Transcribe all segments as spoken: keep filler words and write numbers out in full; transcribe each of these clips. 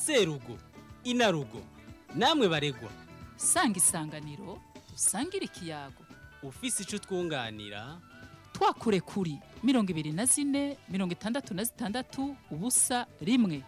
serugo inarugo namwe baregwa sanga isanganiro usangire ikiyago ufise ico twunganira twakure kuri mirongo ibiri na zine mirongo itandatu na zitandatu ubusa rimwe.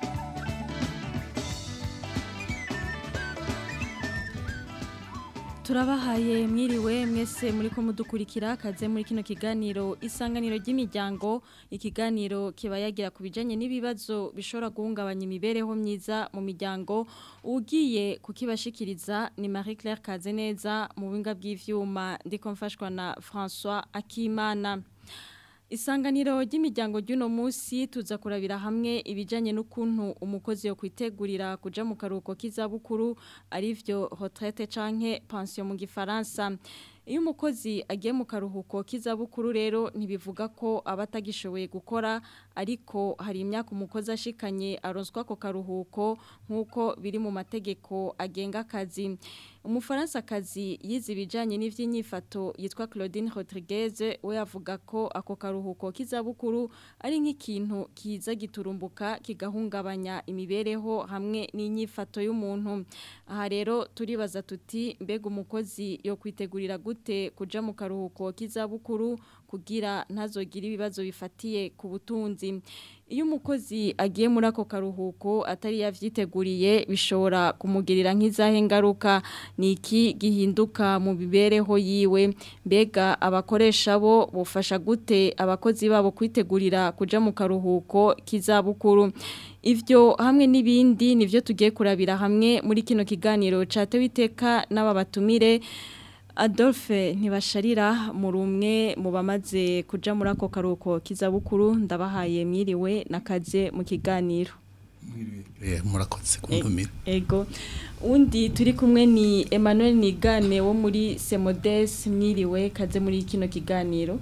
Turabahaye mwiriwe mwese muri ko mudukurikira kaze muri kino kiganiro isanganiro ry'imiryango. Ikiganiro kiba yagira kubijanye n'ibibazo bishobora guhungabanya imibereho myiza mu miryango. Ugiye kukibashikiriza ni Marie Claire Kazeneza, mu binga bw'ivyuma ndiko mfashwa na François Akimana. Isanganiro ry'imiryango ry'uno munsi tuza kurabira hamwe ibijanye n'ukuntu umukozi yo kwitegurira kuja mu karuhuko k'izabukuru arivyo retraite canke pension mu gifaransa. Iyo umukozi agiye mu karuhuko k'izabukuru rero ntibivuga ko aba atagishoboye gukora, ariko hari imyaka umukozi ashikanye aronswa ko karuhuko nk'uko biri mu mategeko agenga akazi. Umufaransa kazi yize ibijanye n'ivy'inyifato yitwa Claudine Rodriguez, we avuga ko ako karuhuko k'izabukuru ari nk'ikintu kiza giturumbuka kigahungabanya imibereho hamwe n'inyifato y'umuntu. Aha rero turibaza tuti mbega umukozi yo kwitegurira gute kuja mu karuhuko k'izabukuru kugira ntazogire ibibazo bifatiye ku butunzi. Iyo umukozi agiye muri ako karuhuko atari yavyiteguriye bishobora kumugirira nk'izahe ngaruka. Niki gihinduka mu bibereho yiwe? Mbega abakoresha bo bufasha gute abakozi babo kwitegurira kuja mu karuhuko k'izabukuru? Ivyo hamwe n'ibindi nivyo tugiye kurabira hamwe muri kino kiganiro catewe iteka n'aba batumire. Adolphe Ntibasharira muri umwe mu bamaze kuja muri ako karuhuko k'izabukuru, ndabahaye mwiriwe nakaze mu kiganiro. Mwiriwe murakoze kuntumira. Ego. Undi turi kumwe ni Emmanuel Nigane wo muri Semodes, mwiriwe kaze muri kino kiganiro.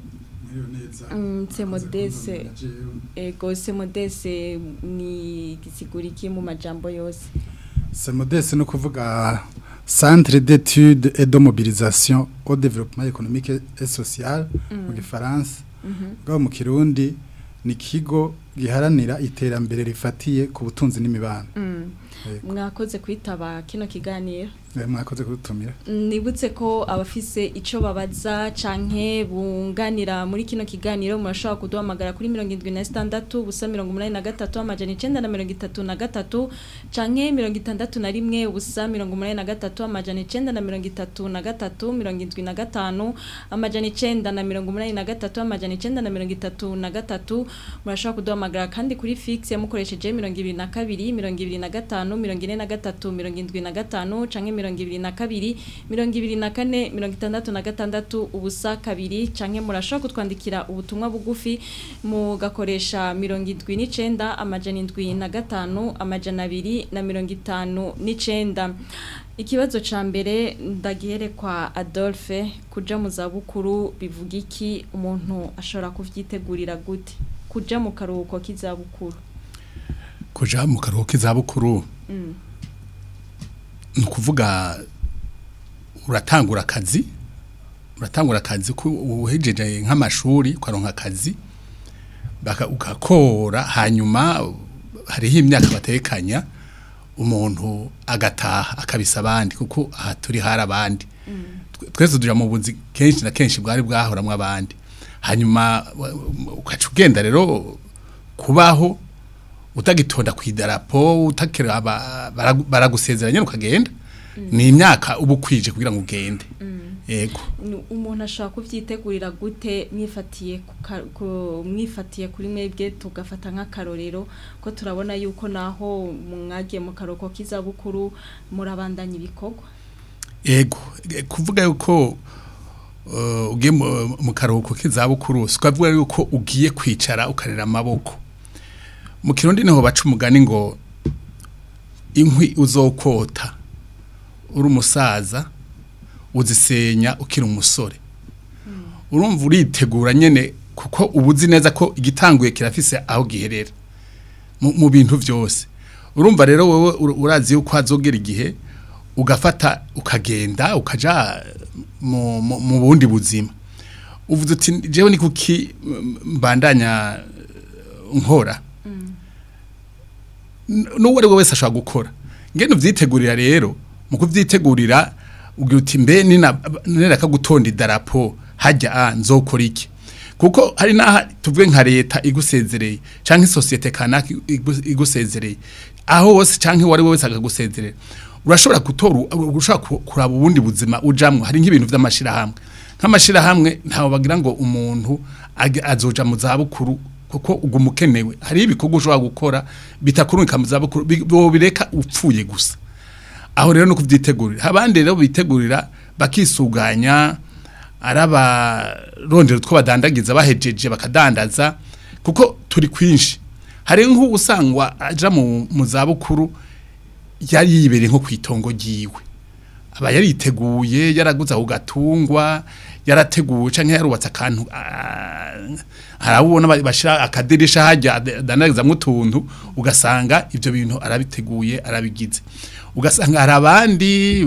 Mm, Semodes. Ego Semodes ni gisiguriki mu majambo yose. Semodes no kuvuga Centre d'études et de mobilisation au développement économique et social mu gifaransa. Bwa mu Kirundi ni kigo giharanira iterambere rifatiye ku butunzi n'imibano. Mwakoze kwitaba kino kiganiro. Mwakoze kudutumira. Nibutse ko abafise ico babaza canke bunganira muri kino kiganiro murashobora kuduhamagara kuri mirongo indwi na zitandatu ubusa mirongo umunani na gatatu amajana icenda na mirongo itatu na gatatu canke mirongo itandatu na rimwe ubusa mirongo umunani na gatatu amajana icenda na mirongo itatu na gatatu mirongo indwi na gatanu amajana icenda na mirongo umunani na gatatu amajana icenda na mirongo itatu na gatatu. Murashobora kuduhamagara kandi kuri fixe yamukoresheje mirongo ibiri na kabiri mirongo ibiri na gatanu mirongo ine na gatatu mirongo indwi na gatanu canke mirongo ibiri na kabiri mirongo ibiri na kane mirongo itandatu na gatandatu ubusa kabiri canke murashobora kutwandikira ubutumwa bugufi mugakoresha mirongo indwi n'icenda amajana indwi na gatanu amajana abiri na mirongo itanu n'icenda. Ikibazo ca mbere ndagihere kwa Adolphe, kuja mu zabukuru bivuga iki? Umuntu ashobora kuvyitegurira gute kuja mu karuhuko k'izabukuru? Kuja mu karuhuko k'izabukuru Mm. nukuvuga uratangura akazi uratangura akazi ko uhejeje nk'amashuri kwaronka akazi baka ukakora, hanyuma hariho imyaka batekanya umuntu agataha akabisa abandi kuko aha turi hari abandi. Mm. Twese tuja mu bunzi kenshi na kenshi bwari bwahoramwe abandi, hanyuma ukaca ugenda rero kubaho utagitonda kwidarapo utakira baragusezeranya ukagenda. Mm. Ni imyaka ubu kwije kugira ngo ugende. Mm. Yego. Umuntu ashaka kuvyitegurira gute mwifatiye ku mwifatiye kuri mwebwe tugafata nk'akarorero ko turabona yuko naho mwagiye mu karuhuko k'izabukuru murabandanya ibikorwa? Yego, kuvuga yuko uh, ugiye mu karuhuko k'izabukuru sikavuga yuko ugiye kwicara ukarera amaboko. Mu Kirundi niho baca umugani ngo inkwi uzokota uri umusaza uzisenya ukiri umusore. Mm. Urumva uritegura nyene kuko ubuzi neza ko igitanguye kirafise aho giherera mu bintu vyose. Urumva rero wewe urazi yuko azogera igihe ugafata ukagenda ukaja mu, mu, mu bundi buzima. Uvuze uti jewe ni kuki mbandanya nkora. Mm. n'uwo ari we wese ashobora gukora ngene uvyitegurira rero mu kuvyitegurira ugira uti mbe nina neraka gutonda idarapo hajya a nzokora iki kuko hari naha tuvuge nka leta igusezereye canke societe kanaka igusezereye aho wose canke wari wese akagusezerera urashobora gutora ushaka kuraba ubundi buzima ujamwe hari nk'ibintu vy'amashira hamwe nk'amashira hamwe ntawo bagira ngo umuntu azoja mu zabukuru kuko ugumukenewe hari ibikorwa ushobora gukora bitakurunka mu zabukuru bireka upfuye gusa aho rero no kuvyitegurira abandi rero bitegurira bakisuganya araba rondero two badandagiza bahejeje bakadandaza kuko turi kwinshi hari nko usangwa aja mu zabukuru yari yibere nko kwitongo giwe aba yari yiteguye yaraguza ugatungwa yarateguye canke yarubatse akantu harabona bashira akadirisha hajya dandagiza mutuntu ugasanga ivyo bintu arabiteguye arabigize ugasanga hari abandi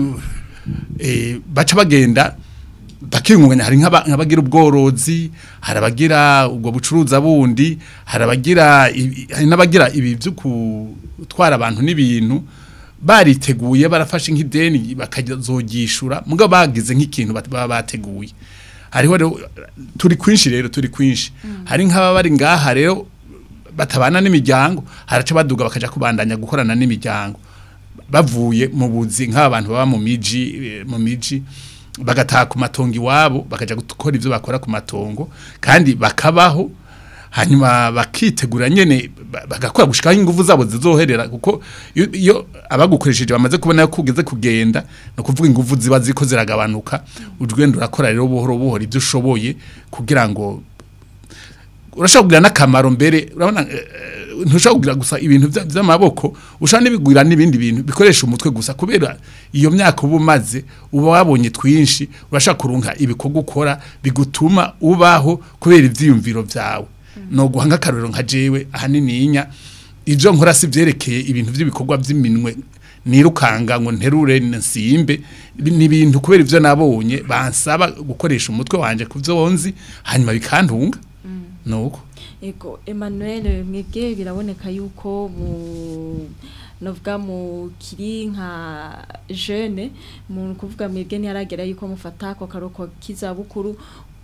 eh baca bagenda bakingunganya hari nk'abagira ubworozi harabagira ubwo bucuruza bundi harabagira hari nabagira ibi byo gutwara abantu n'ibintu bariteguye barafashe nk'ideni bakazogishura mugabo bagize nk'ikintu baba bateguye hariho rero turi kwinshi rero turi kwinshi mm. hari nk'aba bari ngaha rero batabana n'imiryango haraca baduga bakaja kubandanya gukorana n'imiryango bavuye mu buzi nk'abantu baba mu miji mu miji bagataha ku matongo iwabo bakaja gukora ivyo bakora ku matongo kandi bakabaho hanyuma bakitegura nyene bagakora gushikaho ingufu zabo zizoherera kuko iyo abagukoresheje bamaze kubona ko ugeze kugenda no kuvuga ingufu ziba ziko ziragabanuka ugwenda urakora rero buhoro buhoro ivyo ushoboye kugira ngo urashobora kugira n'akamaro mbere urabona ntushobora kugira gusa ibintu vy'amaboko ushaka nibigwira n'ibindi bintu bikoresha umutwe gusa kubera iyo myaka uba umaze uba wabonye twinshi urashaka kurunka ibikorwa ukora bigutuma ubaho kubera ivyiyumviro vyawe no guhanga karero nka jewe ahanininya ivyo nkora si vyerekeye ibintu vy'ibikorwa vy'iminwe nirukanga ngo nterure nsimbe ni ibintu kubera ivyo nabonye bansaba gukoresha umutwe wanje kuvyonzi hanyuma bikantunga nuko ego Emmanuel mwebwe biraboneka yuko mu novuga mu kiri nka jeune mu kuvuga mwebwe ntiyaragera yuko mufata ko karoko kizabukuru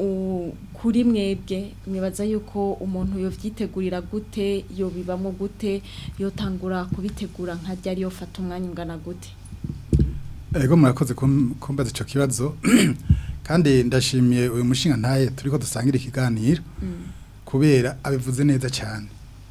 kuri mwebwe mwibaza yuko umuntu yovyitegurira gute yo bibamo gute yotangura kubitegura nka ryari yo fata umwanya ungana gute ego murakoze kumbaza ico kibazo kandi ndashimiye uyu mushinga ntaye turiko dusangira ikiganiro kubera abivuze neza cyane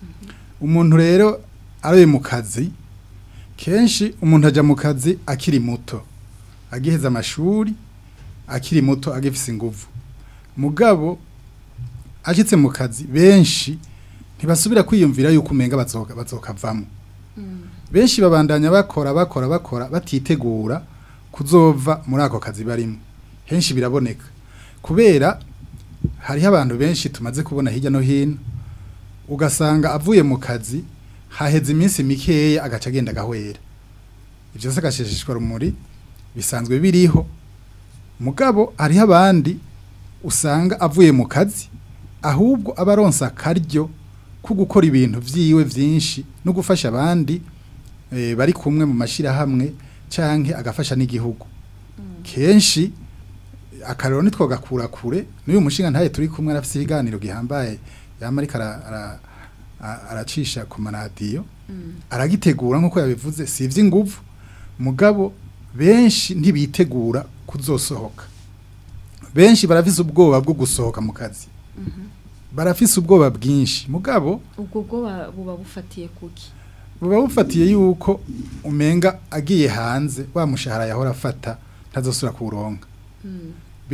umuntu rero ari mu kazi kenshi umuntu aja mu kazi akiri muto agiheza amashuri akiri muto agifise inguvu mugabo ashitse mu kazi benshi ntibasubira kwiyumvira yuko umenga bazoka bazokavamo benshi babandanya bakora bakora bakora batitegura kuzova muri ako kazi barimo henshi biraboneka kubera hariho abantu benshi tumaze kubona hirya no hino ugasanga avuye mu kazi haheze iminsi mikeya agaca agenda gahwera ibyo se gashishishwa rumuri bisanzwe biriho mugabo hariho abandi usanga avuye mu kazi ahubwo abaronsa karyo ko gukora ibintu vyiwe vyinshi no gufasha abandi e, bari kumwe mu mashira hamwe canke agafasha n'igihugu mm. kenshi akarero nitwo gakura kure n'uyu mushinga ntaye turi kumwe arafise ibiganiro gihambaye yamarika aracisha ku maradiyo mm. aragitegura nkuko yabivuze si ivy'inguvu mugabo benshi ntibitegura kuzosohoka benshi barafise ubwoba bwo gusohoka mu kazi mm -hmm. barafise ubwoba bwinshi mugabo ubwo bwoba buba bufatiye kuki buba bufatiye yuko umenga agiye hanze wa mushahara yahora afata ntazosura kuronka mm.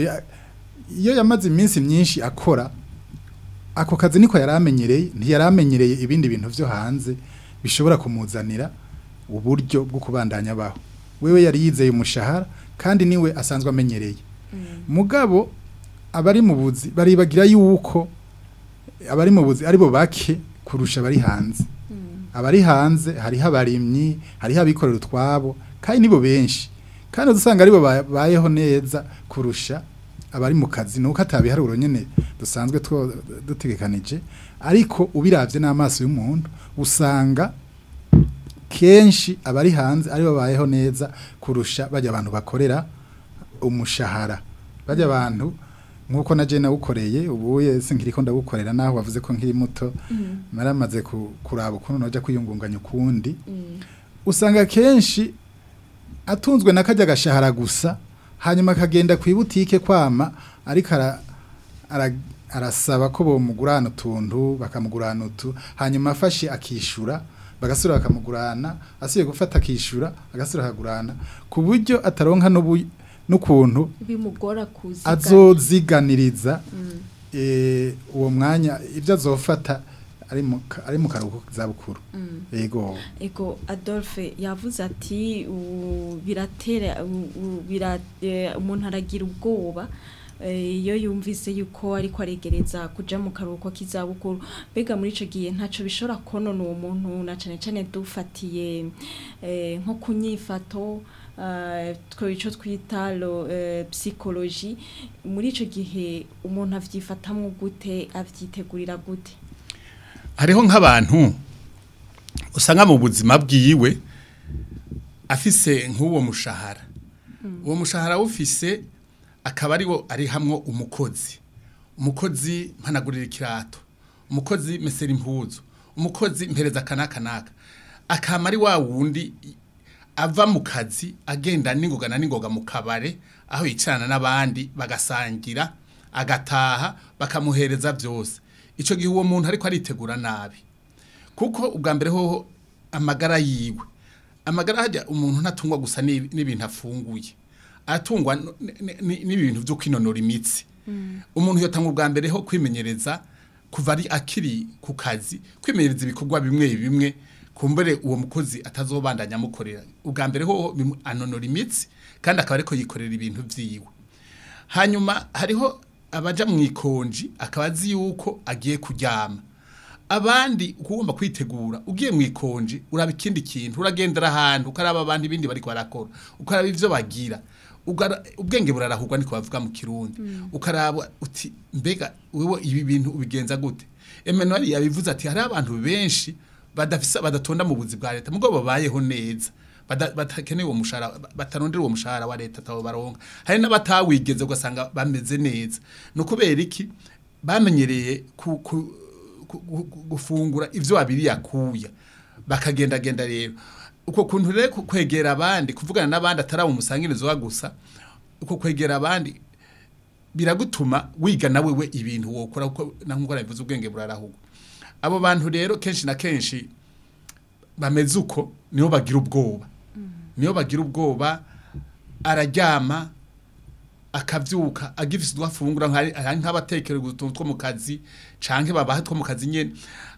iyo yamaze iminsi myinshi akora ako kazi niko yaramenyereye ntiyaramenyereye ibindi bintu vyo hanze bishobora kumuzanira uburyo bwo kubandanya baho wewe yari yizeye umushahara kandi niwe asanzwe amenyereye mm. mugabo abari mu buzi baribagira yuko abari mu buzi aribo bake kurusha bari hanze mm. abari hanze hari habarimyi hari habikorera utwabo kandi nibo benshi kandi usanga aribo bayeho neza kurusha abari mu kazi nuko atabiharuro nyene dusanzwe two dutegekanije ariko ubiravye n'amaso y'umuntu usanga kenshi abari hanze ari babayeho neza kurusha bajya abantu bakorera umushahara bajya abantu nkuko naje nawukoreye ubuye sinkiriko ndagukorera naho wavuze ko nkiri muto maramaze kuraba ukuntu noja kwiyungunganya ukundi usanga kenshi atunzwe nakajya gashahara gusa hanyuma akagenda ku ibutike kwama ariko ara, ara arasaba ko bomugurana utuntu bakamugurana utu hanyuma afashe akishura bagasura bakamugurana asiye gufata akishura agasura akagurana ku buryo ataronka n'ukuntu bimugora kuzigana azoziganiriza mm. eh uwo mwanya ibyo azofata ari mu ari mu karuhuko zabukuru mm. ego ego Adolphe yavuze ati biratera birate umuntu aragira ubwoba iyo yumvise yuko ariko aregereza kuja mu karuhuko k'izabukuru bega muri ico gihe ntaco bishora konona uwo muntu na cane cane dufatiye nko kunyifato twico twita lo psychologie muri ico gihe umuntu avyifatamwe gute avyitegurira gute hariho nk'abantu usanga mu buzima bwiwe afise nk'uwo mushahara uwo mushahara ufise akaba ariwo ari hamwe umukozi umukozi mpanagurira ikirato umukozi mesera impuzu umukozi mpereza kanaka kanaka akama ari wa wundi ava mu kazi agenda n'ingoga na n'ingoga mu kabare aho yicarana n'abandi bagasangira agataha bakamuhereza byose ico gihe uwo muntu ariko aritegura nabi kuko ubwa mbere ho amagara yiwe amagara hajya umuntu ntatungwa gusa n'ibintu afunguye atungwa n'ibintu byo kwinonora imitsi umuntu yotanga ubwa mbere ho kwimenyereza kuva ari akiri ku kazi kwimenyereza ibikorwa bimwe bimwe kumbere uwo mukozi atazobandanya mukorera ubwa mbere ho anonora imitsi kandi akaba ariko yikorera ibintu vyiwe hanyuma hariho abaja mu ikonji akaba azi yuko agiye kuryama abandi ukugomba kwitegura ugiye mu ikonji uraba ikindi kintu uragendera ahantu ukaraba abandi bindi bariko barakora ukaraba ivyo bagira ubwenge burarahurwa niko bavuga mu kirundi mm. ukaraba uti mbega wewe ibi bintu ubigenza gute Emmanuel yabivuze ati hari abantu benshi badafisa badatonda mu buzi bwa leta mugo babayeho neza batakeneye uwo mushahara batarondera uwo mushahara wa leta tabo baronka hari n'abatawigeze ugasanga bameze neza no kubera iki bamenyereye ku, ku, ku, gufungura ivyo abiri yakuya bakagenda genda rero uko kuntu rero kwegera abandi kuvugana n'abandi atari umusangirizo wa gusa uko kwegera abandi biragutuma wiga nawe we ibintu wokora uko nankuko nabivuze ubwenge burarahugwa abo bantu rero kenshi na kenshi bameze uko niyo bagira ubwoba mm. niyo bagira ubwoba araryama akavyuka agifise dwafungura nk'abatekere gutuntu two mu kazi canke babaha two mu kazi nyene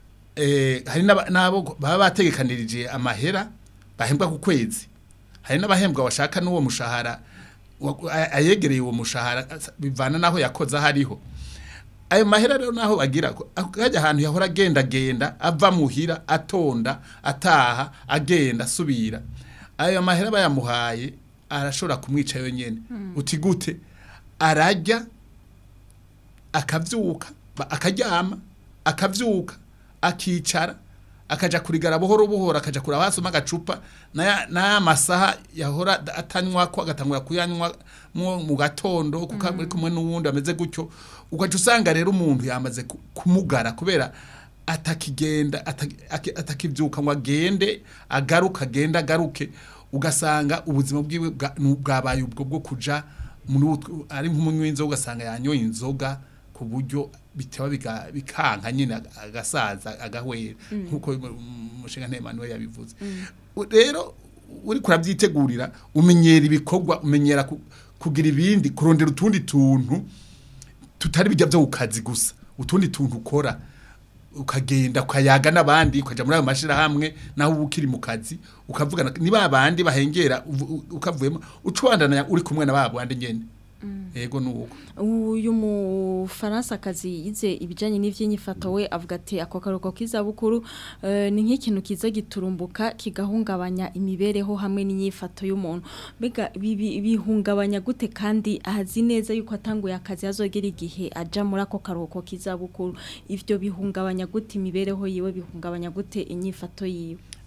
eh hari nabo baba bategekanirije amahera bahembwa ku kwezi hari n'abahembwa washaka n'uwo mushahara ayegereye uwo mushahara bivana naho yakoza hariho ayo mahera rero naho bagira akajya ahantu yahora agenda genda ava muhira atonda ataha agenda subira ayo mahera bayamuhaye arashobora kumwica yo nyene hmm. uti gute arajya akavyuka akaryama akavyuka akicara akaja kurigara buhoro buhoro akaja kurabasoma agacupa na na masaha yahora atanywa ko agatangura kuyanywa mu gatondo kuko muri kumwe n'uwundi ameze gutyo ugaca usanga rero umuntu yamaze kumugara kubera atakigenda atakivyuka ngo agende agaruka agenda agaruke ugasanga ubuzima bwiwe bwabaye ubwo bwo kuja muri ari nk'umunywi inzoga ugasanga yanyoye inzoga ku buryo bitaba bikanka nyine agasaza agahwera nkuko umushinga Emmanuel yabivuze rero uri kurabyitegurira umenyera ibikorwa umenyera kugira ibindi kurondera utundi tuntu tutari bijya byo ukazi gusa utundi tuntu ukora ukagenda ukayaga n'abandi ukaja muri ayo mashira hamwe naho ukiri mu kazi ukavugana niba abandi bahengera ukavuyemo ucwandana uri kumwe nababo andi nyene Ego nuko. Uyu mu Faransa kazi yize ibijanye n'ivyinyifato we avuga ati ako karuko kizabukuru uh, ni nk'ikintu kiza giturumbuka kigahungabanya imibereho hamwe n'inyifato y'umuntu. Bega bihungabanya gute kandi ahazi neza yuko atanguye akazi azogera igihe aja muri ako karuko kizabukuru ivyo bihungabanya gute imibereho yiwe bihungabanya gute inyifato yiwe.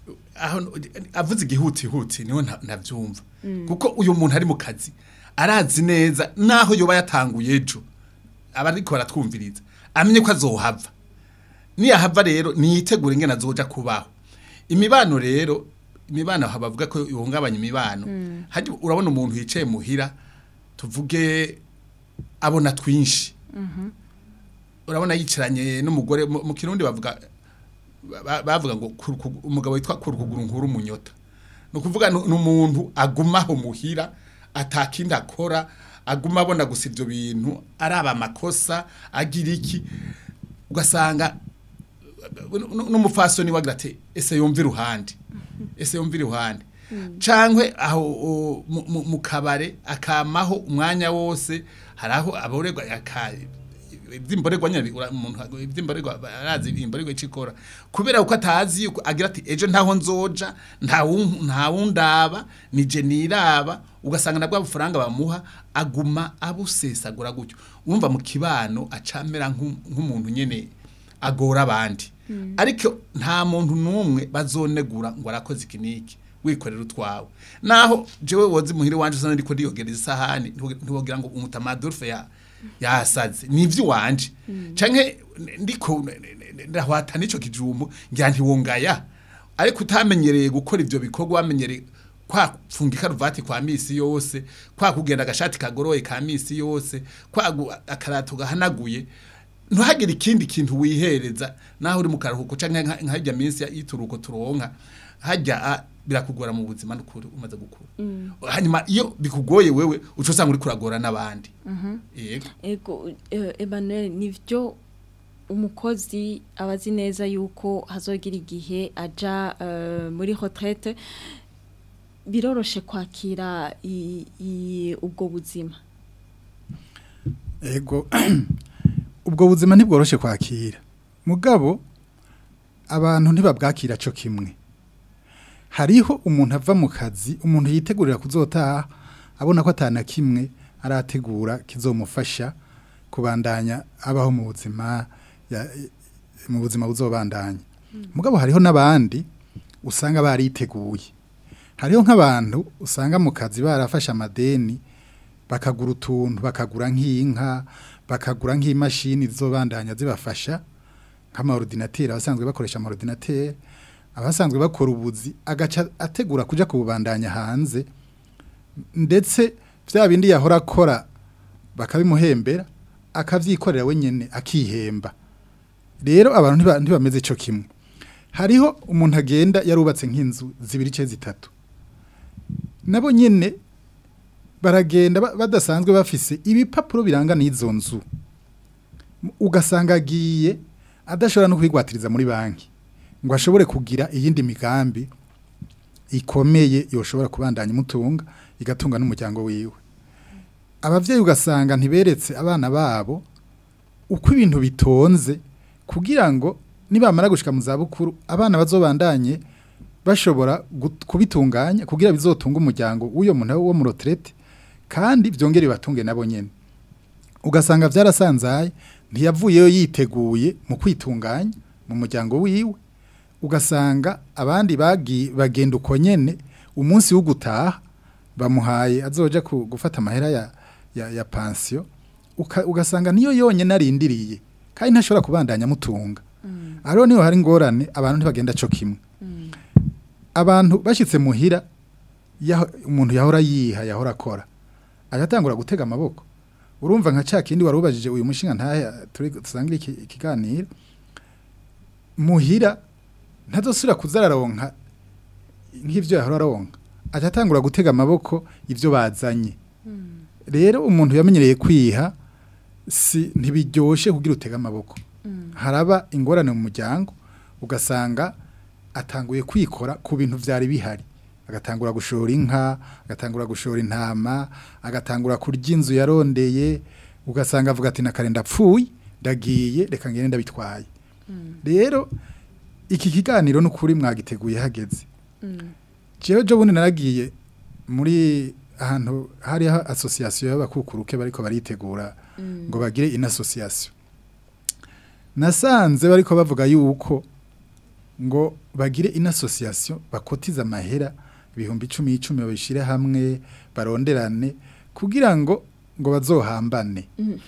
aho avuze igihuti huti niho ntavyumva kuko uyu muntu ari mu kazi arazi neza naho yoba yatanguye ejo abariko baratwumviriza amenye ko azohava niyahava rero niyitegura ingene azoja kubaho imibano rero imibano habavuga ko yongabanya imibano mm. haje urabona umuntu yicaye muhira tuvuge abona twinshi mhm urabona yicaranye n'umugore mu kirundi bavuga bavuga ngo umugabo witwa kurukuguru nkuru munyota no kuvuga n'umuntu agumaho muhira atakinda akora aguma abona gusa ivyo bintu araba makosa agira iki ugasanga n'umufasoni wagira ati ese yumva iruhande ese yumva iruhande cankwe aho mu kabare akamaho umwanya wose haraho aborerwa yakaye ibyimborerwa nyine umuntu ibyimborerwa arazi imborerwa icikora kubera uko atazi yuko agira ati ejo ntaho nzoja nta nta wundaba nije niraba ugasanga nabwo abufaranga bamuha aguma abusesagura gutyo umva mu kibano acamera nk'umuntu nyene agora abandi mm. ariko nta muntu numwe bazonegura ngo arakoze ikiniki wikorera utwawe naho jewe wozi muhire wanje usana ndiko ndiyogereza isahani ntibogira ngo umutamadurfe ya yasaze nivyo wanje mm. canke ndiko ndahwata nico kijumbu ngira ntiwongaya ariko utamenyereye gukora ivyo bikorwa wamenyereye kwa funga karuvati kwa misi yose kwa kugenda agashati kagoroye ka misi yose kwa akarato gahanaguye ntuhagire ikindi kintu wihereza naho uri mu karuhuko canke nkajya minsi yituruko turonka hajya birakugora mu buzima n'ukuri umaze gukura mm. hanyuma iyo bikugoye wewe uco usanga uri kuragora nabandi mhm yego ego Emmanuel nivyo umukozi abazi neza yuko hazogira igihe aja uh, muri retraite biroroshe kwakira ubwo buzima ego ubwo buzima ntibworoshe kwakira mugabo abantu ntibabwakira cyo kimwe hariho umuntu ava mu kazi umuntu yitegurira kuzotaha abona ko atana kimwe arategura kizomufasha kubandanya abaho mu buzima mu buzima buzobandanya mugabo hariho nabandi usanga bariteguye hariho nk'abantu usanga mu kazi barafasha amadeni bakagura utuntu bakagura nk'inka bakagura nk'imashini zobandanya zibafasha nk'ama ordinateur abasanzwe bakoresha ama ordinateur abasanzwe bakora ubuzi agaca ategura kuja kubandanya hanze ndetse vya bindi yahora akora bakabimuhembera akavyikorera wenyene akihemba rero abantu ntibameze ico kimwe hariho umuntu agenda yarubatse nk'inzu zibiri ce zitatu nabo nyene baragenda badasanzwe bafise ibipapuro biranga n'izo nzu ugasanga agiye adashobora no kwigwatiriza muri banki ngo ashobore kugira iyindi migambi ikomeye yoshobora kubandanya mutunga igatunga n'umuryango wiwe abavyeyi ugasanga ntiberetse abana babo uko ibintu bitonze kugira ngo nibamara gushika mu zabukuru abana bazobandanye bashobora kubitunganya kugira bizotunga umuryango w'uyo muntu wo mu retraite kandi byongere batunge nabo nyene ugasanga vyarasanzaye ntiyavuyeyo yiteguye mu kwitunganya mu muryango wiwe ugasanga abandi bagi bagenda uko nyene umunsi wo gutaha bamuhaye azoja gufata amahera ya ya, ya pension Uka, ugasanga niyo yonyene arindiriye kandi ntashobora kubandanya mutunga mm. aro niho hari ngorane abantu ntibagenda cyo kimwe mm. abantu bashitse muhira ya umuntu yahora yiha yahora akora agatangura gutega amaboko urumva nka ca kindi warubajije uyu mushinga ntahe turi tusangira ikiganiro muhira ntazosubira kuzararonka nk'ivyo yahora aronka atatangura gutega amaboko ivyo bazanye mm. rero umuntu yamenyereye kwiha si ntibiryoshe kugira utega amaboko mm. haraba ingorane mu muryango ugasanga atanguye kwikora ku bintu vyari bihari agatangura gushora inka agatangura gushora intama agatangura kurya inzu yarondeye ugasanga avuga ati nakarenda pfuye ndagiye reka ngene ndabitwaye mm. rero iki kiganiro n'ukuri mwagiteguye hageze mm. jewe jo bundi naragiye muri ahantu hari association y'abakukuruke bariko baritegura mm. ngo bagire in association nasanze bariko bavuga yuko ngo bagire une association bakotiza amahera ibihumbi icumi icumi babishire hamwe baronderane kugira ngo ngo bazohambane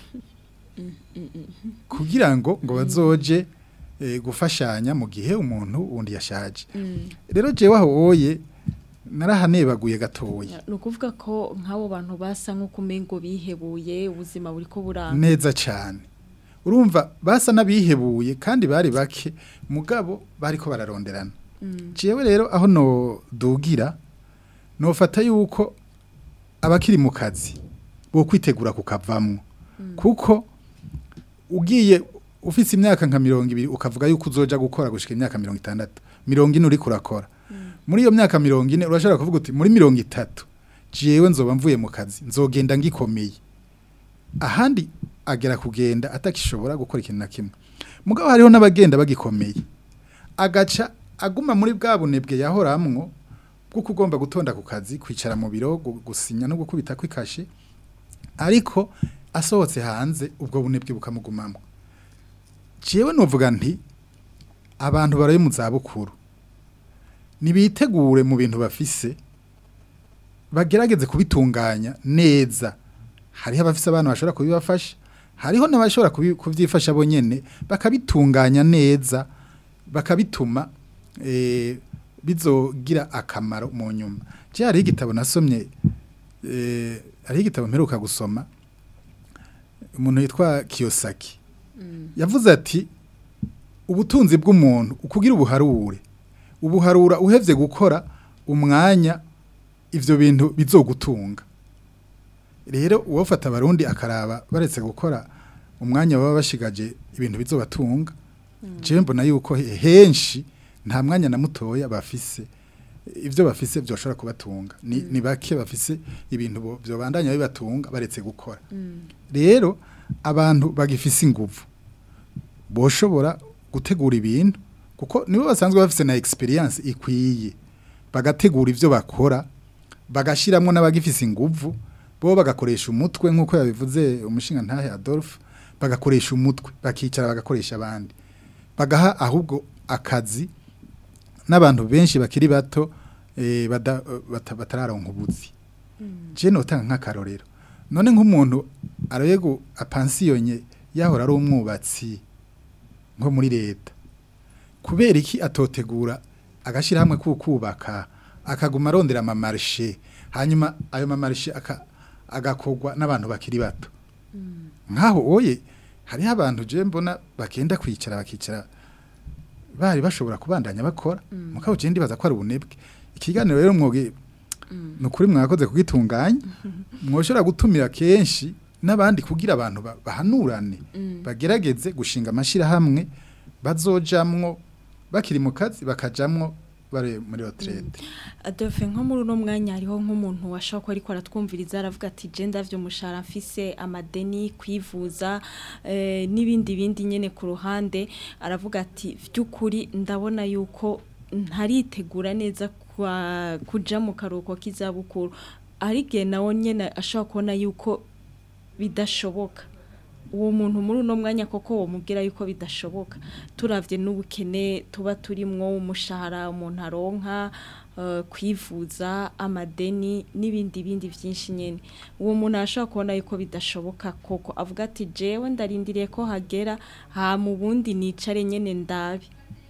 kugira ngo ngo bazoje e, gufashanya mu gihe umuntu wundi yashaje rero jewe aho oye narahanebaguye gatoya nukuvuga ko nk'abo bantu basa nko kumengo bihebuye ubuzima buriko buranga neza cyane urumva basa nabihebuye kandi bari bake mugabo bariko bararonderana jewe rero aho no dugira no fata yuko abakiri mu kazi bo kwitegura kukavamwo kuko ugiye ufise imyaka nka mirongo ibiri ukavuga yuko uzoja gukora gushika imyaka mirongo itandatu mirongo ine uri kurakora muri iyo myaka mirongo ine urashobora kuvuga uti muri mirongo itatu jewe nzoba mvuye mu kazi nzogenda ngikomeye ahandi agera kugenda atakishobora gukora ikintu na kimwe mugabo hariho n'abagenda bagikomeye agaca aguma muri bwa bunebwe yahoramwo bwo kugomba gutonda ku kazi kwicara mu biro gusinya no gukubita kwikashe ariko asohotse hanze ubwo bunebwe bukamugumamo jewe novuga nti abantu baraye mu zabukuru nibitegure mu bintu bafise bagerageze kubitunganya neza hariho abafise abantu bashobora kubibafasha hariho n'abashobora kuvyifasha bonyene bakabitunganya neza bakabituma eh bizogira akamaro mu nyuma je hari igitabo nasomye eh hari igitabo mperuka gusoma umuntu yitwa Kiyosaki mm. yavuze ati ubutunzi bw'umuntu ukugira ubuharure ubuharura uhevye gukora umwanya ivyo bintu bizogutunga rero uwofata abarundi akaraba baretse gukora umwanya baba bashigaje ibintu bizobatunga mm. je mbona yuko henshi nta mwanya na mutoya bafise ivyo bafise byoshobora kubatunga ni, mm. ni bake bafise ibintu byo bandanya bibatunga baretse gukora mm. rero abantu bagifise inguvu boshobora gutegura ibintu kuko nibo basanzwe bafise na experience ikwiye bagategura ivyo bakora bagashiramwe n'abagifise inguvu bo bagakoresha umutwe nkuko yabivuze umushinga ntahe Adolphe bagakoresha umutwe bakicara bagakoresha abandi bagaha ahubwo akazi n'abantu benshi bakiri bato eh bada batararonka ubuzi mm. je notanga nk'akarorero none nk'umuntu arayego apansiyonye yahora ari umwubatsi nko muri leta kubera iki atotegura agashira hamwe kukubaka akaguma arondera ama marché hanyuma ayo ma marché aka agakogwa n'abantu bakiri bato mm. nkaho oye hari abantu je mbona bakenda kwicara bakicara bari bashobora kubandanya bakora mm. mukabo je ndibaza ko ari ubunebwe ikiganiro rero mwoge mm. nukuri mwakoze kugitunganya mwoshora gutumira kenshi n'abandi kugira abantu bahanurane mm. bagerageze gushinga amashira hamwe bazojamwo bakiri mu kazi bakajamwo bare muri retraite Adolphe nko muri uno mwanya hariho nk'umuntu washaka ko ariko aratwumviriza aravuga ati je ndavyo mushara mfise amadeni kwivuza eh, n'ibindi bindi nyene ku ruhande aravuga ati vy'ukuri ndabona yuko ntaritegura neza kwa kuja mu karuko kizabukuru arige nawo nyene ashaka kubona yuko bidashoboka uwo muntu muri uno mwanya koko wo mubwira yuko bidashoboka turavye n'ubukene tuba turimwo umushahara umuntu aronka uh, kwivuza amadeni n'ibindi bindi vyinshi nyene uwo muntu ashaka kubona yuko bidashoboka koko avuga ati jewe ndarindiriye ko hagera ha mu bundi nicare nyene ndabi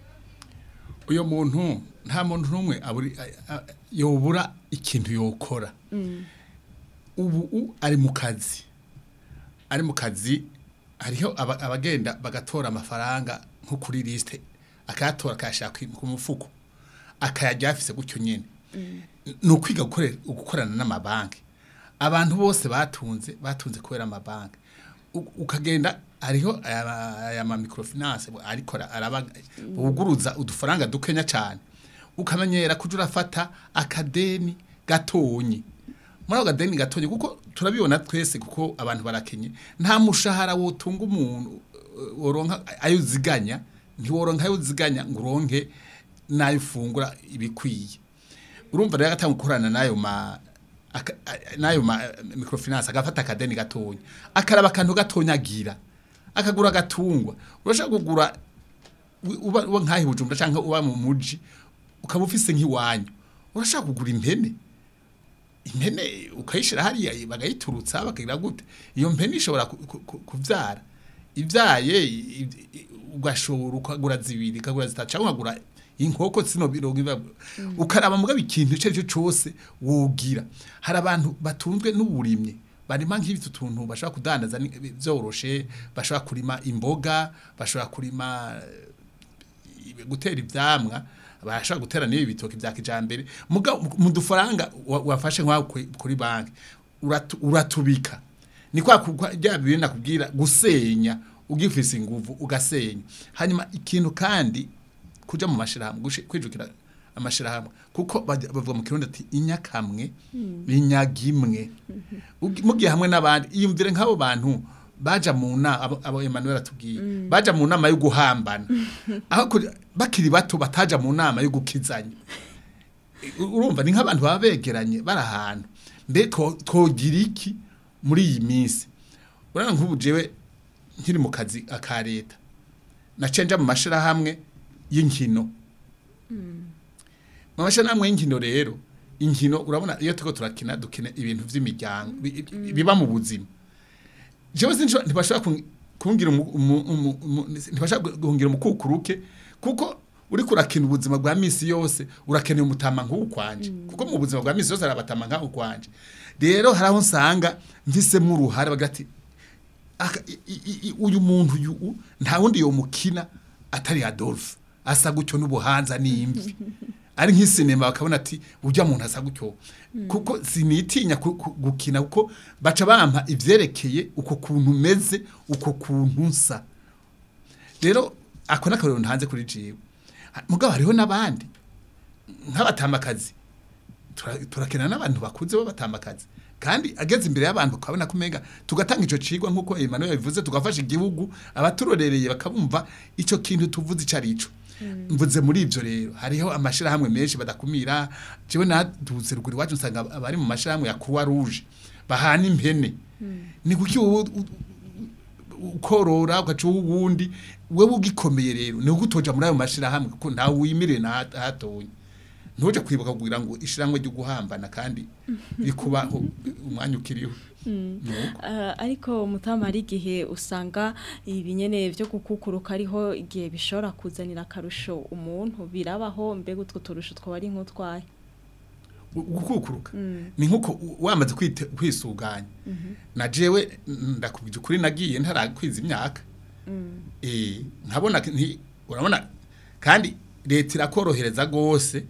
uyo muntu nta muntu numwe aburi yobura ikintu yokora mm. ubu ari mu kazi ari mu kazi hariho abagenda bagatora amafaranga nko kuri liste akayatora akashaka ku mufuko akayajya afise gutyo nyene mm. no kwiga gukorera gukorana n'amabanki abantu bose batunze batunze kubera amabanki ukagenda hariho aya ma microfinance ariko araba uguruza udufaranga dukenya cyane ukamenyera kujura fata akadeni gatonyi muri akadeni gatonyi kuko turabibona twese kuko abantu barakenye nta mushahara wotunga umuntu woronka ayo ziganya ntiworonka ayo ziganya nguronke nayo fungura ibikwiye urumva rero gatanga gukorana nayo ma nayo ma microfinance agafata akadeni gatonyi akaraba kantu gatonyagira akagura gatungwa urashaka kugura uba uba nkahe Bujumbura canke uba mu muji ukaba ufise nk'iwanyu urashaka kugura impene impene ukayishira hariya bagayiturutsa bakagira gute iyo mpene ishobora kuvyara ivyaye ugashobora ukagura zibiri ukagura zitatu cyangwa ukagura inkoko sino biroga ukaraba muga bikintu cyo cyo cyose wogira hari abantu batunzwe n'uburimye barima nk'ibyo tuntu bashaka kudandaza byoroshe bashaka kurima imboga bashaka kurima gutera ivyamwa bashaka gutera nibi bitoki bya kijambere muga mu dufaranga wafashe nkwa kuri banki uratubika ni kwa bya bibiri nakubwira gusenya ugifise inguvu ugasenya hanyuma ikintu kandi kuja mu mashirahamwe kwijukira amashirahamwe kuko bavuga mu kirundi ati inyakamwe binyagimwe mugiye hamwe n'abandi iyumvire nk'abo bantu baja mu na abo Emmanuel atubwiye baja mu nama yo guhambana aho bakiri bato bataja mu nama yo gukizanya urumva ni nk'abantu baba begeranye barahantu mbe twogira iki muri iyi minsi urana nk'ubu jewe nkiri mu kazi aka leta nacenja mu mashirahamwe y'inkino mu mashirahamwe y'inkino rero inkino urabona iyo tuko turakina dukina ibintu vy'imiryango biba mu buzima jewe sinshobora ntibashaka kungira ntibashaka kungira umukukuruke kuko uri kurakina ubuzima bwa misi yose urakeneye umutama nk'ukwanje kuko mu buzima bwa misi yose arabatama nk'ukwanje rero haraho nsanga mvisemo uruhare bagati uyu muntu uyu nta wundi yo mukina atari Adolphe asa gutyo n'ubuhanza n'imvi ari nk'isinema bakabona ati ujya muntu asa gutyo kuko sinitinya gukina kuko baca bampa ivyerekeye uko kuntu meze uko kuntu nsa rero akona karero ntanze kuri jiwe mugabo hariho nabandi nk'abatamakazi turakena n'abantu bakuze bo batamakazi kandi ageze imbere y'abantu ukabona kumenga tugatanga ico cigwa nkuko Emmanuel yabivuze tugafasha igihugu abaturorereye bakabumva ico kintu tuvuze icarico mvuze muri ivyo rero hariho amashira hamwe menshi badakumira jewe naduze ruguri wacu nsanga abari mu mashira hamwe ya Croix Rouge bahana impene ni kuki ukorora ugacu ubundi wewe ugikomeye rero ni gutoja muri ayo mashira hamwe kuko nta wimire na hatonye ntuje kwibuka kugira ngo ishiramwe ryo guhambana kandi bikubaho umwanya ukiriho ariko mutama ari gihe usanga ibinyene byo gukukuruka ariho igihe bishora kuzanira karusho umuntu birabaho mbega utwo turusho twari nk'utwaye gukukuruka ni nkuko wamaze kwisuganya na jewe ndakubije kuri nagiye ntarakwiza imyaka eh nkabona urabona kandi leta irakorohereza gose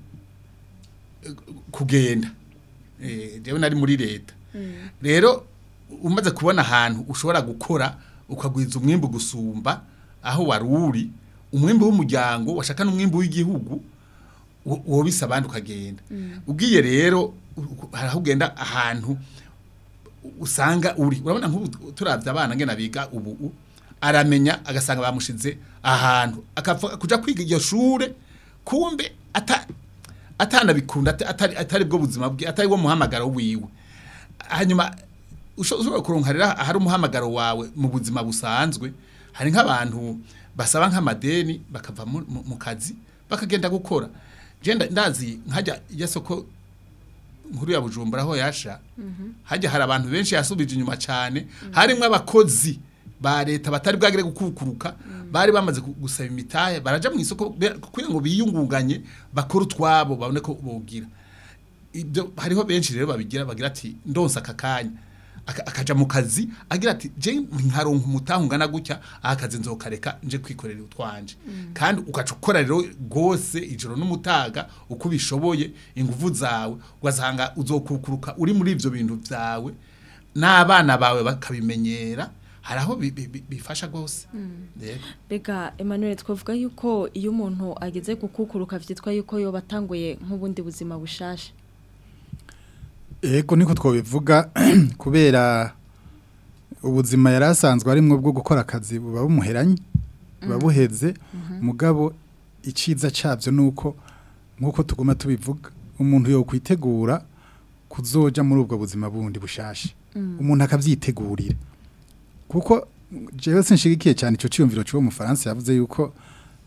kugenda eh jewe nari muri leta rero umaze kubona ahantu ushobora gukora ukagwiza umwimbo gusumba aho waruri umwimbo w'umuryango washaka n'umwimbo w'igihugu wo bisabandi ukagenda ugiye rero harahugenda ahantu usanga uri urabona nk'ubu turavye abana ngena biga ubu aramenya agasanga bamushize ahantu akavuga kuja kwiga iyo shure kumbe ata atana bikunda atari atari bwo buzima bwe atari wo muhamagaro wiwe hanyuma ushobora kuronkarira ahari umuhamagaro wawe mu buzima busanzwe hari nk'abantu basaba nk'amadeni bakava mu kazi bakagenda gukora genda ndazi nkajya yasoko nkuru ya Bujumbura aho yasha hajya hari abantu benshi yasubije inyuma cyane harimo abakozi ba leta batari bwagire gukukuruka bari bamaze gusaba imitahe baraja mu isoko kugira ngo biyungunganye bakora utwabo babone ko bogira ibyo hariho benshi rero babigira bagira ati ndonsa akakanya akaja mu kazi agira ati je nkaronka umutaho ngana gutya akazi nzokareka nje kwikorera utwanje kandi ugaca ukora rero gose ijoro n'umutaga uko bishoboye inguvu zawe ugazanga uzokukuruka uri muri ivyo bintu vyawe n'abana bawe bakabimenyera haraho bifasha gose bega Emmanuel twavuga yuko iyo umuntu ageze gukukuruka vyitwa yuko yo batanguye nk'ubundi buzima bushasha Ego niko twobivuga kubera ubuzima yarasanzwe arimwe bwo gukora akazi buba bumuheranye babuheze mugabo iciza cyavyo nuko nkuko tuguma tubivuga umuntu yo kwitegura kuzoja muri ubwo buzima bundi bushashe umuntu akavyitegurira kuko jewe sinshigikiye cyane ico cyumviro cyo mu Faransa yavuze yuko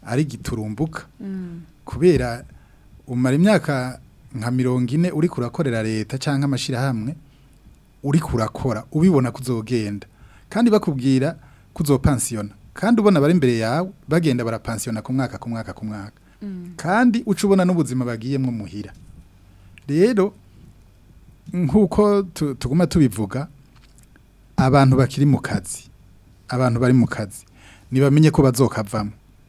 ari giturumbuka kubera umara imyaka nka mirongo ine uri kurakorera leta cyangwa amashirahamwe uri kurakora ubibona kuzogenda kandi bakubwira kuzopansiyona kandi ubona bari imbere yawe bagenda barapansiyona ku mwaka ku mwaka ku mwaka kandi uca ubona n'ubuzima bagiyemwo muhira rero nk'uko tuguma tubivuga abantu bakiri mu kazi abantu bari mu kazi ntibamenye ko bazokavamo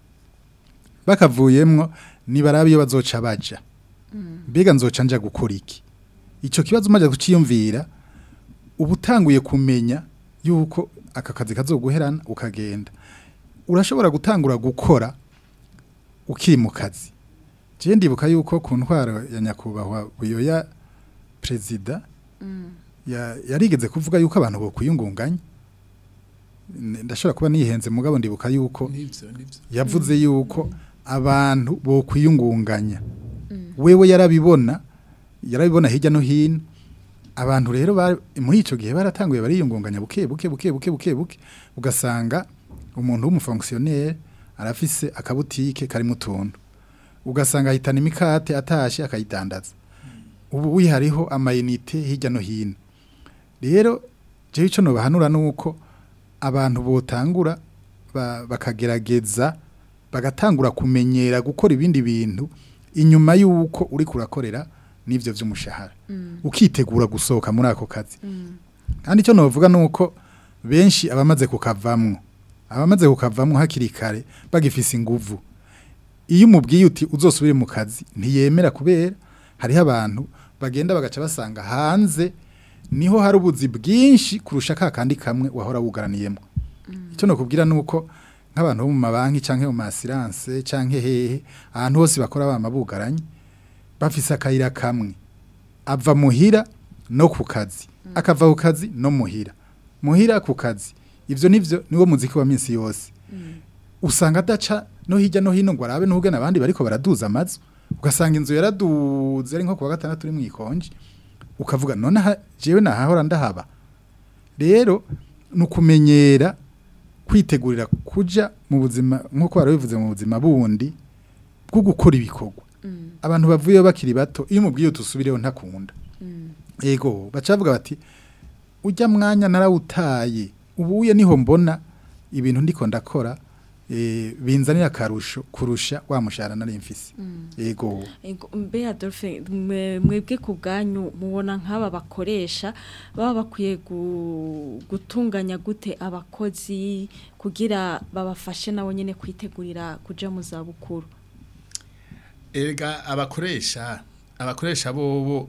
bakavuyemwo nibarabe iyo bazoca baja mbega nzoca nja gukora iki icyo kibazo umaze kuciyumvira uba utanguye kumenya yuko aka kazi kazoguherana ukagenda urashobora gutangura gukora ukiri mu kazi je ndibuka yuko ku ntwaro ya nyakubahwa buyoya perezida ya yarigeze kuvuga yuko abantu bo kuyungunganya ndashobora kuba nihenze mugabo ndibuka yuko yavuze yuko abantu bo kwiyungunganya wewe yarabibona yarabibona hirya no hino abantu rero muri ico gihe baratanguye bariyungunganya buke buke buke buke buke buke ugasanga umuntu w'umufonctionnaire arafise akabutike kari mu tuntu ugasanga ahitana imikate atashe akayidandaza ubu wihariho amayinite hirya no hino rero je ico no bahanura nuko abantu botangura bakagerageza bagatangura kumenyera gukora ibindi bintu inyuma yuko uri kurakorera n'ivyo vy'umushahara mm. ukitegura gusohoka muri ako kazi mm. kandi icyo novuga nuko benshi abamaze kukavamwo abamaze kukavamwo hakiri kare bagifise inguvu iyo umubwiye uti uzosubire mu kazi ntiyemera kubera hariho abantu bagenda bagaca basanga hanze niho hari ubuzi bwinshi kurusha ka kandi kamwe wahora wugaraniyemo mm. icyo no kubwira nuko nk'abantu bo mu mabanki canke mu masirance canke hehe ahantu hose bakora bamabugaranye bafise akayira kamwe ava muhira no ku kazi mm. akava ku kazi no muhira muhira ku kazi ivyo nivyo niwo muziki wa minsi yose mm. usanga daca no hirya no hino ngo arabe n'ubwe nabandi bariko baraduza amazu ugasanga inzu yaraduze ari nko kuwa gatandatu uri mwikonje ukavuga none jewe nahahora ndahaba rero nukumenyera kwitegurira kuja mu buzima nkuko barabivuze mu buzima bundi bwo gukora ibikorwa mm. abantu bavuye bakiri bato iyo mubwiye tusubireho ntakunda mm. yego bacavuga bati ujya mwanya narawutaye ubuye niho mbona ibintu ndiko ndakora e, binzanira karusho kurusha wa mushahara nari mfise yego mm. mbe Adolphe mwebwe ku bwanyu mubona nk'aba bakoresha baba bakwiye gutunganya gute abakozi kugira babafashe nabo nyene kwitegurira kuja mu za bukuru erega abakoresha abakoresha bobo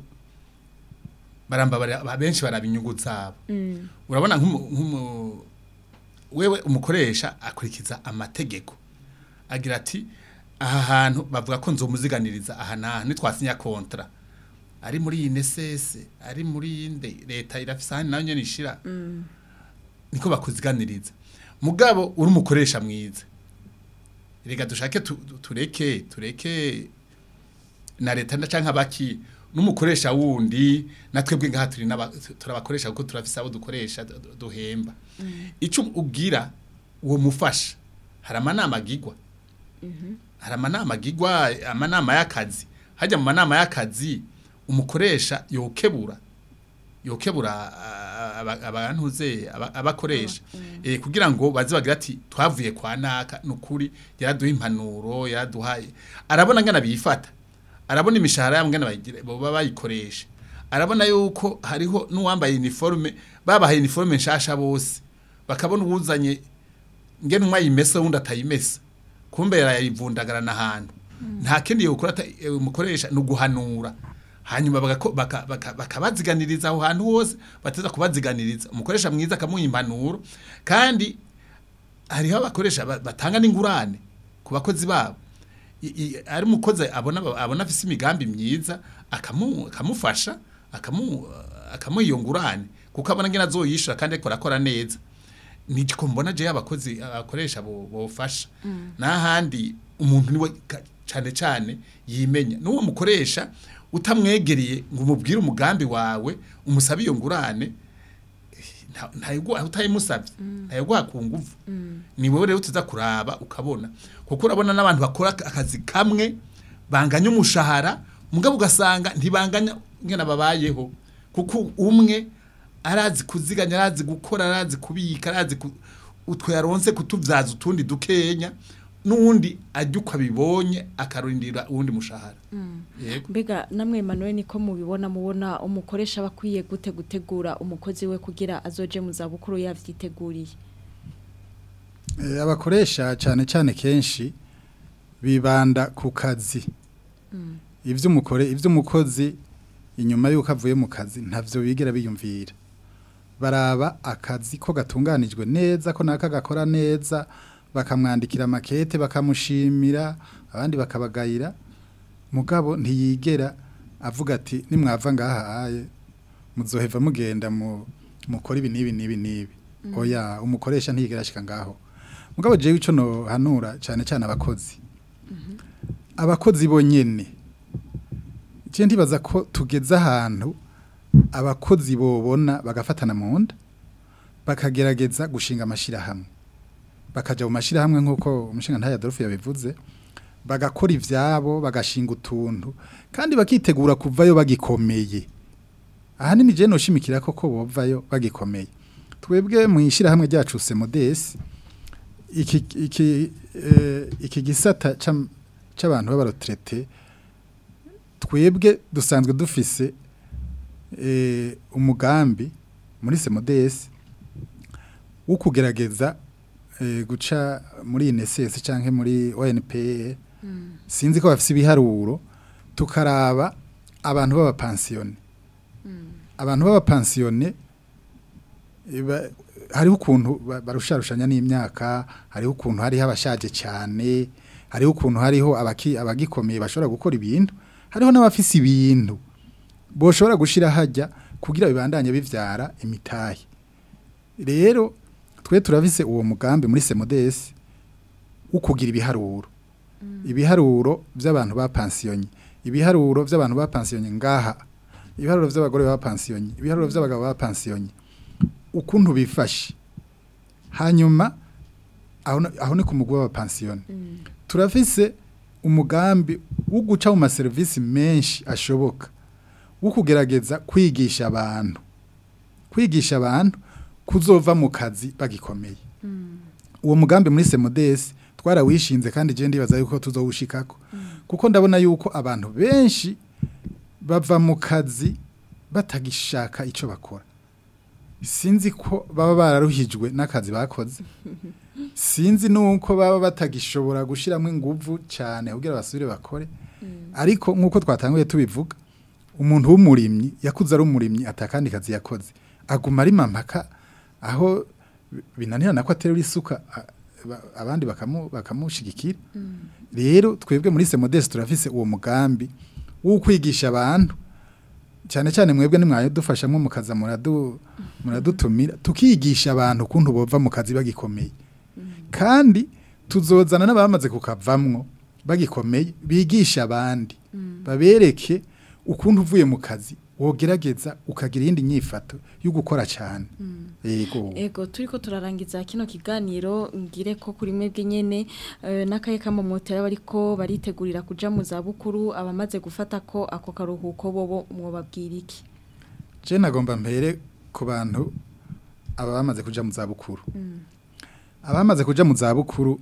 baramba benshi barabinyungu zabo mm. urabona nk'umu wewe umukoresha akurikiza amategeko agira ati aha hantu bavuga ko nzomuziganiriza aha naha nitwasinya kontra ari muri iyi N S S ari muri inde leta irafisa nayo nyene ishira mm. niko bakuziganiriza mugabo uri umukoresha mwiza rega dushake tu, tureke tureke na leta ndacanka baki n'umukoresha wundi natwebwe ngaha turi turabakoresha kuko turafisa abo dukoresha duhemba mm. ico ugira uwo mufasha hari amanama gigwa mhm mm hari amanama gigwa amanama y'akazi hajya mu manama y'akazi umukoresha yokebura yokebura abantuze abakoresha mm. eh kugira ngo baze bagira ati twavuye kwa naka nukuri yaraduha impanuro yaraduhaye arabona ngana bifata arabona imishahara yamwe bagira baba bayikoresha arabona yuko hariho nuwambaye uniforme babahaye uniforme nshasha bose bakabona ubuzanye ngene umwe yimese wundi atayimese kumbe yarayivundagara nahantu mm. nta kindi yokora umukoresha nuguhanura hanyuma bakabaziganiriza aho hantu hose bateza kubaziganiriza umukoresha mwiza akamuha impanuro kandi hariho abakoresha batanga n'ingurane ku bakozi babo ari mukoze abona abona afise imigambi myiza akamu akamufasha akamu akamuyongurane kuko abona ngena azoyishura kandi akora akora neza niko mbona je abakozi abakoresha bofasha mm. nahandi umuntu niwe cyane cyane yimenya nuwo mukoresha utamwegereye ngo umubwire umugambi wawe umusabe iyo ngurane ntayo utayimusabye ntayo guha ku nguvu ni wowe rero tuza kuraba ukabona kuko urabona n'abantu bakora akazi kamwe banganya umushahara mugabo ugasanga ntibanganya ngena babayeho kuko umwe arazi kuziganya arazi gukora arazi kubika arazi utwe yaronse kutuvyaza utundi dukenya nundi ajuka bibonye akarindira uwundi mushahara yego mbega namwe Emmanuel niko mubibona mubona umukoresha bakwiye gute gutegura umukozi we kugira azoje mu zabukuru yavyiteguriye eh abakoresha cyane cyane kenshi bibanda ku kazi mm. ivyo umukore ivyo umukozi inyuma yuko avuye mu kazi ntavyo bigera biyumvira baraba akazi ko gatunganijwe neza ko naka gakora neza bakamwandikira makete bakamushimira abandi bakabagayira mugabo ntiyigera avuga ati nimwava ngaha aye muzoheva mugenda mu mukora ibi nibi nibi nibi mm. oya umukoresha ntiyigera ashika ngaho mugabo jewe ico no hanura cyane cyane abakozi mm -hmm. abakozi bonyene je ndibaza ko tugeze ahantu abakozi bobona bagafatana mu nda bakagerageza gushinga amashira hamwe bakaja mu mashira hamwe nkuko umushinga nta Adolphe yabivuze bagakora ivyabo bagashinga utuntu kandi bakitegura kuvayo bagikomeye ahanini je no shimikira koko bovayo bagikomeye twebwe mu ishira hamwe ryacu Semodes iki iki eh, iki gisata c'abantu b'abaretraité twebwe dusanzwe dufise eh, umugambi muri Semodes wo kugerageza eh, guca muri N S S canke muri O N P mm. sinzi ko bafise ibiharuro tukaraba abantu baba pensione mm. abantu baba pensione hari ukuntu barusharushanya n'imyaka hari ukuntu hari habashaje cyane hari ukuntu hariho abaki abagikomeye bashobora gukora ibintu hariho n'abafise ibintu boshobora gushira hajya kugira bibandanye bivyara imitahe rero twe turavise uwo mugambi muri Semodes ukugira ibiharuro mm. ibiharuro by'abantu ba pensionnye ibiharuro by'abantu ba pensionnye ngaha ibiharuro by'abagore ba pensionnye ibiharuro by'abagabo ba pensionnye ukuntu bifashe hanyuma aho aho ni kumugwa wa pensionnye mm. turafise umugambi wo guca mu service menshi ashoboka wo kugerageza kwigisha abantu kwigisha abantu kuzova mu kazi bagikomeye mm. uwo mugambi muri Semodes twarawishinze kandi je ndibaza yuko tuzowushikako mm. kuko ndabona yuko abantu benshi bava mu kazi batagishaka ico bakora sinzi ko baba bararuhijwe n'akazi bakoze sinzi nuko baba batagishobora gushiramo inguvu cyane kugira basubire bakore mm. ariko nkuko twatanguye tubivuga umuntu w'umurimyi yakuze ari umurimyi atakandi kazi yakoze aguma ari mampaka aho binanira nako aterura isuka abandi bakamu bakamushigikira mm. rero twebwe muri Semodes turafise uwo mugambi wo kwigisha abantu cyane cyane mwebwe nimwaye dufasha mu mukaza muradu muradutumira tukigisha abantu kuntu bova mu kazi bagikomeye mm. kandi tuzozana n'abamaze kukavamwo bagikomeye bigisha abandi mm. babereke ukuntu uvuye mu kazi wogerageza ukagira iyindi nyifato yo gukora cyane yego mm. ego turiko turarangiza kino kiganiro ngire ko kuri mwebwe nyene uh, nakaye kamomotera bariko baritegurira kuja mu zabukuru abamaze gufata ko ako karuhuko bobo mwobabwira iki je nagomba mpere ku bantu abamaze kuja mu zabukuru mm. abamaze kuja mu zabukuru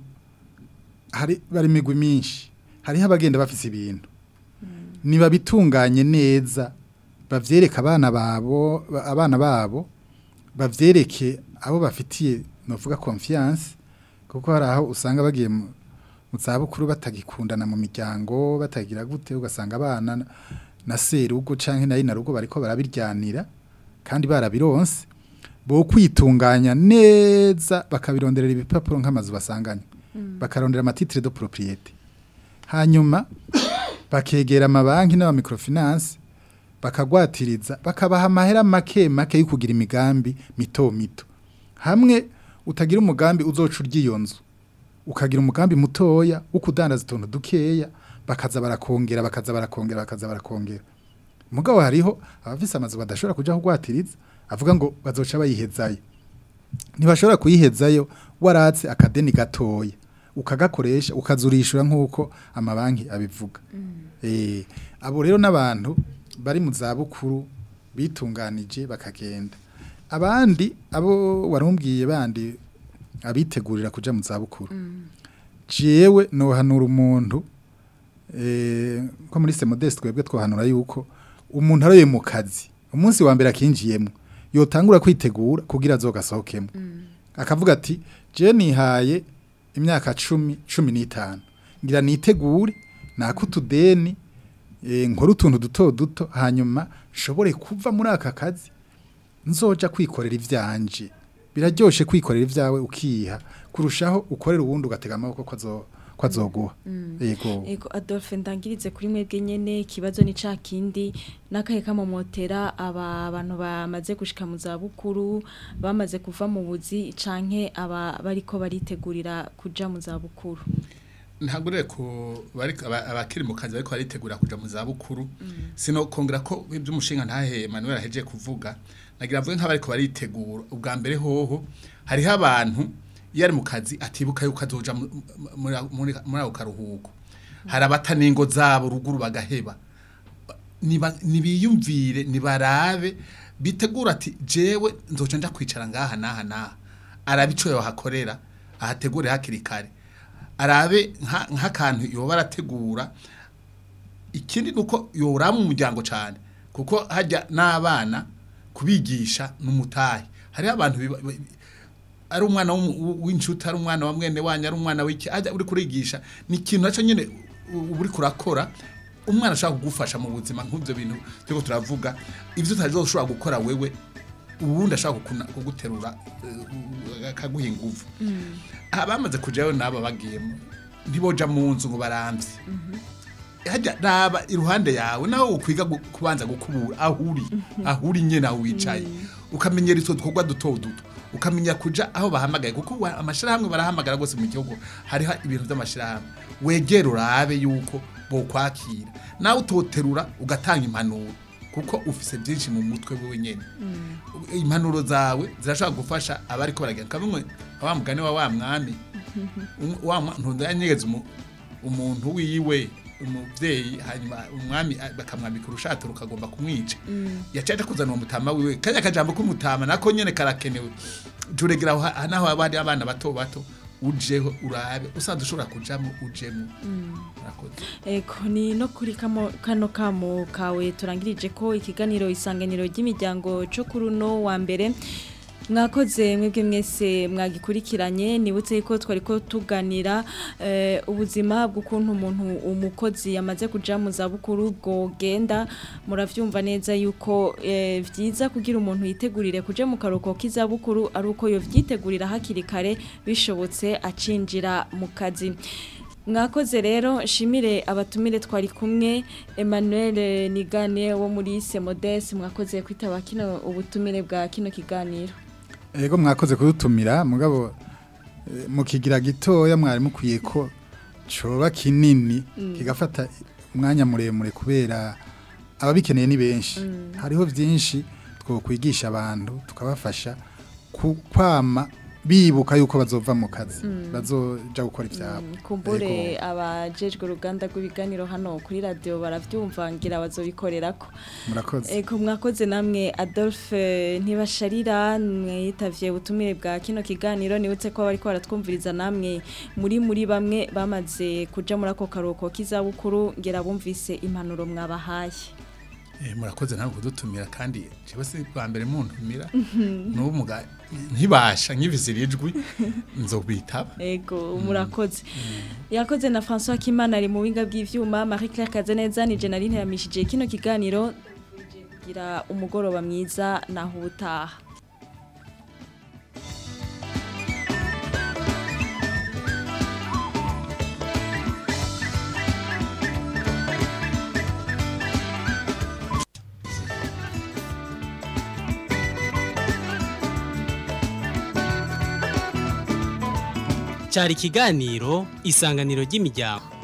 hari bari migwi minshi hari abagenda bafise ibintu mm. niba bitunganye neza bavyereka abana babo abana babo bavyereke abo bafitiye novuga confiance kuko hari aho usanga bagiye mu zabukuru batagikundana mu miryango batagira gute ugasanga abana na serugo canke nayi narugo bariko barabiryanira kandi barabironse bo kwitunganya neza bakabironderera ibipapuro nk'amazu basanganye mm. bakarondera amatitre de propriété hanyuma bakegera amabanki n'aba microfinance bakagwatiriza bakabaha amahera make make yo kugira imigambi mito mito hamwe utagira umugambi uzoca uryiyo nzu ukagira umugambi mutoya wo kudandaza utuntu dukeya bakaza barakongera bakaza barakongera bakaza barakongera mugabo hariho abafise amazu badashobora kuja kugwatiriza avuga ngo bazoca bayihezayo ntibashobora kuyihezayo waratse akadeni gatoya ukagakoresha ukazurishura nk'uko amabanki abivuga eh abo rero n'abantu bari mu zabukuru bitunganije bakagenda abandi abo warumbwiye bandi abitegurira kuja mu zabukuru jewe no hanura umuntu eh ko muri se modeste twebwe twohanura yuko umuntu aroye mu kazi umunsi wa mbere akinjiyemo yotangura kwitegura kugira azogasohokemo akavuga ati je nihaye imyaka cumi cumi n'itanu ngira nitegure nakutudeni eh nkora utuntu duto duto hanyuma nshobore kuva muri aka kazi nzoja kwikorera ivyanje biraryoshe kwikorera ivyawe ukiha kurushaho ukorera ubundi ugatega amaboko kwazo kwazoguha yego ego Adolphe ndangirize kuri mwebwe nyene kibazo ni ca kindi nakaye kamomotera aba abantu bamaze gushika mu zabukuru bamaze kuva mu buzi canke aba bariko baritegurira kuja mu zabukuru ntagure ko bari abakiri mu kazi ariko baritegura kuja mu zabukuru sino kongera ko iby'umushinga ntahe Emmanuel aheje kuvuga nagira mvuge nk'abariko baritegura ubwa mbere hoho hariho abantu yari mu kazi atibuka yuko azoja muri muri ako karuhuko hari abataningo zabo ruguru bagaheba nibiyumvire nibarabe bitegura ati jewe nzoca nja kwicara ngaha naha naha arabico yo hakorera ahategure hakiri kare arabe nk'akantu yoba arategura ikindi nuko yoramu umuryango cyane kuko hajya n'abana kubigisha n'umutahi hari abantu ari umwana w'incuti ari umwana wa mwene wanya ari umwana w'iki ajya uri kurigisha ni ikintu naco nyene uri kurakora umwana ashaka kugufasha mu buzima nk'ibyo bintu cyo turavuga ivyo utazoshobora gukora wewe ubundi ashaka kuguterura akaguha ingufu abamaze kujayo nabo bagiyemo ntiboja mu nzu ngo baramvye hajya naba iruhande yawe naho ukwiga kubanza gukubura ahuri ahuri nyene aho wicaye ukamenyera itwo twogwa duto duto ukamenya kuja aho bahamagaye kuko amashirahamwe barahamagara gose mu gihugu hari ibintu by'amashirahamwe wegera urabe yuko bo kwakira nawe utoterura ugatanga impanuro kuko ufise byinshi mu mutwe wewe nyene impanuro zawe zirashaka gufasha abari ko baragenda kamwe abamugane wa wa mwami wa ntundanyegeza umuntu wiwe umuvyeyi hanyuma umwami bakamwambika urushato rukagomba kumwica yacaje kuzana uwo mutama wiwe kanya kajambo k'umutama nako nyene karakenewe juregera naho abandi abana bato bato ujeho urabe usanze ushobora kujamo ujemo murakoze eko ni no kuri kamo kano kamo kawe turangirije ko ikiganiro isanganiro ry'imiryango cyo kuruno wa mbere mwakoze mwebwe mwese mwagikurikiranye nibutse ko twari ko tuganira ubuzima bw'ukuntu umuntu umukozi yamaze kuja mu zabukuru bwo genda muravyumva neza yuko vyiza kugira umuntu yitegurire kuja mu karuko k'izabukuru ari uko yo vyitegurira hakiri kare bishobotse acinjira mu kazi mwakoze rero shimire abatumire twari kumwe Emmanuel Nigane wo muri Semodes mwakoze kwitaba kino ubutumire bwa kino kiganiro Ego mwakoze kudutumira mugabo mu kigira gitoya mwari mukwiye ko coba kinini kigafata umwanya muremure kubera ababikeneye ni benshi hariho byinshi two kwigisha abantu tukabafasha kwama bibuka yuko bazova mu kazi bazoja gukora ivyabo kumbure abajejwe uruganda rw'ibiganiro hano kuri radio baravyumva ngira bazobikorerako murakoze eko mwakoze namwe Adolphe ntibasharira mwitavye ubutumire bwa kino kiganiro nibutse ko bari ko baratwumviriza namwe muri muri bamwe bamaze kuja muri ako karuko k'izabukuru ngira bumvise impanuro mwabahaye Eh murakoze ntabwo kudutumira kandi cyebase bwa mbere muntumira no muga ntibasha nkivizirijwe nzobitaba ego murakoze yakoze na François Kimana ari mu winga bw'ivyuma Marie Claire Kazeneza ni Generine yamishije kino kiganiro gira umugoroba mwiza naho utaha cyari ikiganiro isanganiro ry'imiryango